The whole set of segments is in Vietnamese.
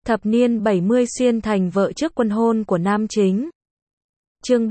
Thập niên 70 xuyên thành vợ trước quân hôn của nam chính. Chương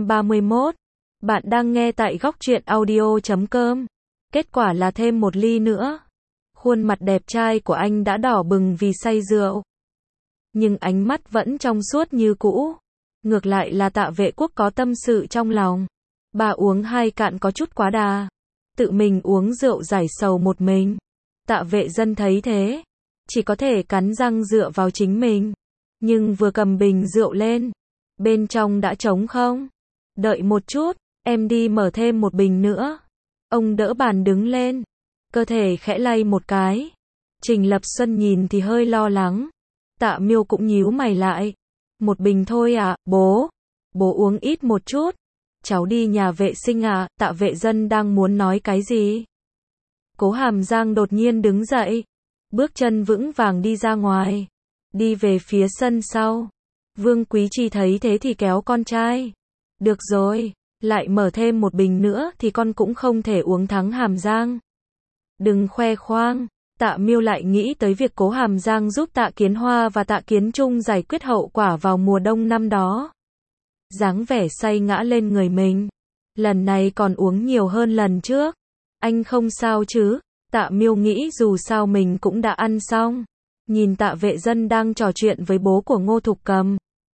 331. Bạn đang nghe tại góc truyện audio.com. Kết quả là thêm một ly nữa. Khuôn mặt đẹp trai của anh đã đỏ bừng vì say rượu. Nhưng ánh mắt vẫn trong suốt như cũ. Ngược lại là Tạ Vệ Quốc có tâm sự trong lòng. Bà uống 2 cạn có chút quá đà. Tự mình uống rượu giải sầu một mình. Tạ Vệ Dân thấy thế, chỉ có thể cắn răng dựa vào chính mình. Nhưng vừa cầm bình rượu lên, bên trong đã trống không. Đợi một chút, em đi mở thêm một bình nữa. Ông đỡ bàn đứng lên, cơ thể khẽ lay một cái. Trình Lập Xuân nhìn thì hơi lo lắng. Tạ Miêu cũng nhíu mày lại. Một bình thôi à, bố? Bố uống ít một chút. Cháu đi nhà vệ sinh à? Tạ Vệ Dân đang muốn nói cái gì? Cố Hàm Giang đột nhiên đứng dậy, bước chân vững vàng đi ra ngoài, đi về phía sân sau. Vương Quý Chi thấy thế thì kéo con trai. Được rồi, lại mở thêm một bình nữa thì con cũng không thể uống thắng Hàm Giang. Đừng khoe khoang. Tạ Miêu lại nghĩ tới việc Cố Hàm Giang giúp Tạ Kiến Hoa và Tạ Kiến Trung giải quyết hậu quả vào mùa đông năm đó. Dáng vẻ say ngã lên người mình. Lần này còn uống nhiều hơn lần trước. Anh không sao chứ? Tạ Miêu nghĩ dù sao mình cũng đã ăn xong. Nhìn Tạ Vệ Dân đang trò chuyện với bố của Ngô Thục Cầm.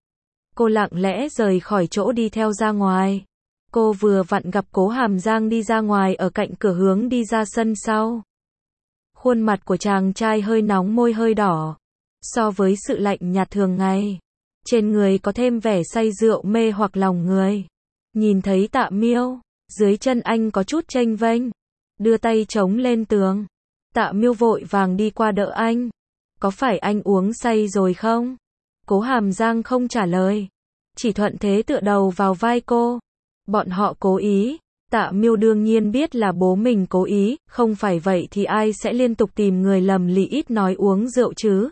Cô lặng lẽ rời khỏi chỗ đi theo ra ngoài. Cô vừa vặn gặp Cố Hàm Giang đi ra ngoài ở cạnh cửa hướng đi ra sân sau. Khuôn mặt của chàng trai hơi nóng, môi hơi đỏ. So với sự lạnh nhạt thường ngày, trên người có thêm vẻ say rượu mê hoặc lòng người. Nhìn thấy Tạ Miêu, dưới chân anh có chút chênh vênh, đưa tay chống lên tường. Tạ Miêu vội vàng đi qua đỡ anh. Có phải anh uống say rồi không? Cố Hàm Giang không trả lời, chỉ thuận thế tựa đầu vào vai cô. Bọn họ cố ý. Tạ Miêu đương nhiên biết là bố mình cố ý, không phải vậy thì ai sẽ liên tục tìm người lầm lì ít nói uống rượu chứ?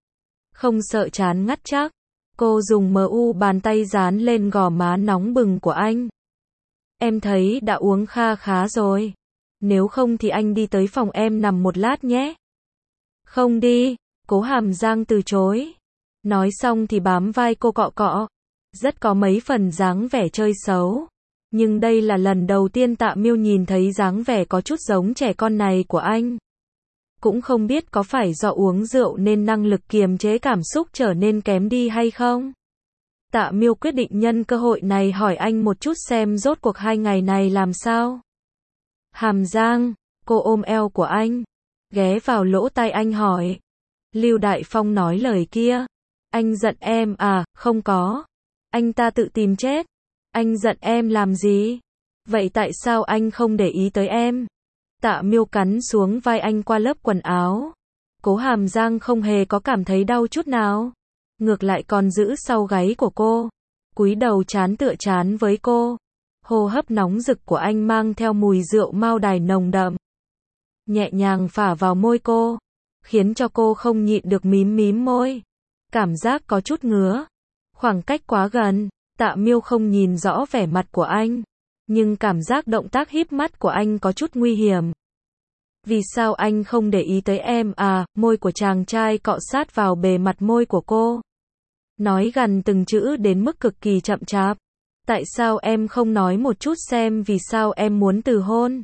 Không sợ chán ngắt chắc. Cô dùng bàn tay dán lên gò má nóng bừng của anh. Em thấy đã uống kha khá rồi. Nếu không thì anh đi tới phòng em nằm một lát nhé. Không đi. Cố Hàm Giang từ chối. Nói xong thì bám vai cô cọ cọ. Rất có mấy phần dáng vẻ chơi xấu. Nhưng đây là lần đầu tiên Tạ Miêu nhìn thấy dáng vẻ có chút giống trẻ con này của anh. Cũng không biết có phải do uống rượu nên năng lực kiềm chế cảm xúc trở nên kém đi hay không. Tạ Miêu quyết định nhân cơ hội này hỏi anh một chút xem rốt cuộc 2 ngày này làm sao. Hàm Giang, cô ôm eo của anh, ghé vào lỗ tai anh hỏi. Lưu Đại Phong nói lời kia. Anh giận em à? Không có. Anh ta tự tìm chết. Anh giận em làm gì? Vậy tại sao anh không để ý tới em? Tạ Miêu cắn xuống vai anh qua lớp quần áo. Cố Hàm Giang không hề có cảm thấy đau chút nào. Ngược lại còn giữ sau gáy của cô. Cúi đầu chán tựa chán với cô. Hô hấp nóng rực của anh mang theo mùi rượu Mao Đài nồng đậm. Nhẹ nhàng phả vào môi cô. Khiến cho cô không nhịn được mím mím môi. Cảm giác có chút ngứa. Khoảng cách quá gần. Tạ Miêu không nhìn rõ vẻ mặt của anh. Nhưng cảm giác động tác híp mắt của anh có chút nguy hiểm. Vì sao anh không để ý tới em à? Môi của chàng trai cọ sát vào bề mặt môi của cô. Nói gần từng chữ đến mức cực kỳ chậm chạp. Tại sao em không nói một chút xem vì sao em muốn từ hôn?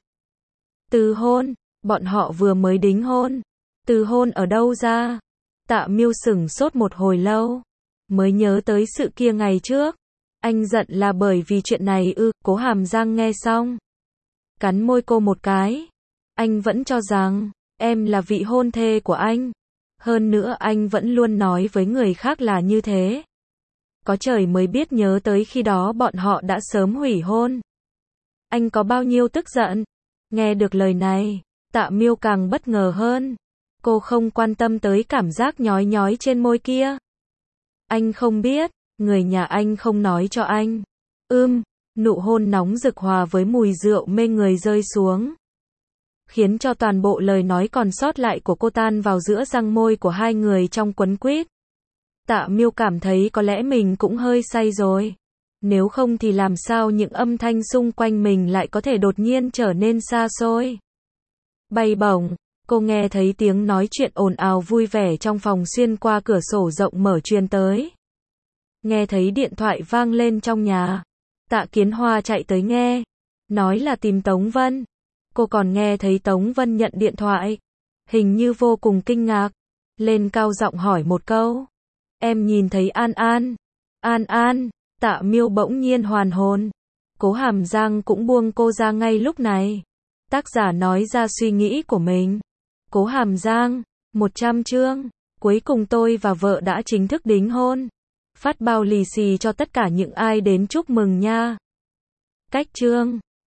Từ hôn? Bọn họ vừa mới đính hôn. Từ hôn ở đâu ra? Tạ Miêu sửng sốt một hồi lâu. Mới nhớ tới sự kia ngày trước. Anh giận là bởi vì chuyện này ư? Cố Hàm Giang nghe xong, cắn môi cô một cái. Anh vẫn cho rằng em là vị hôn thê của anh. Hơn nữa anh vẫn luôn nói với người khác là như thế. Có trời mới biết nhớ tới khi đó bọn họ đã sớm hủy hôn. Anh có bao nhiêu tức giận? Nghe được lời này, Tạ Miêu càng bất ngờ hơn. Cô không quan tâm tới cảm giác nhói nhói trên môi kia. Anh không biết. Người nhà anh không nói cho anh. Nụ hôn nóng rực hòa với mùi rượu mê người rơi xuống. Khiến cho toàn bộ lời nói còn sót lại của cô tan vào giữa răng môi của hai người trong quấn quýt. Tạ Miêu cảm thấy có lẽ mình cũng hơi say rồi. Nếu không thì làm sao những âm thanh xung quanh mình lại có thể đột nhiên trở nên xa xôi. Bay bổng, Cô nghe thấy tiếng nói chuyện ồn ào vui vẻ trong phòng xuyên qua cửa sổ rộng mở truyền tới. Nghe thấy điện thoại vang lên trong nhà. Tạ Kiến Hoa chạy tới nghe. Nói là tìm Tống Vân. Cô còn nghe thấy Tống Vân nhận điện thoại. Hình như vô cùng kinh ngạc. Lên cao giọng hỏi một câu. Em nhìn thấy An An. An An. Tạ Miêu bỗng nhiên hoàn hồn. Cố Hàm Giang cũng buông cô ra ngay lúc này. Tác giả nói ra suy nghĩ của mình. Cố Hàm Giang, 100 chương. Cuối cùng tôi và vợ đã chính thức đính hôn. Phát bao lì xì cho tất cả những ai đến chúc mừng nha. Cách chương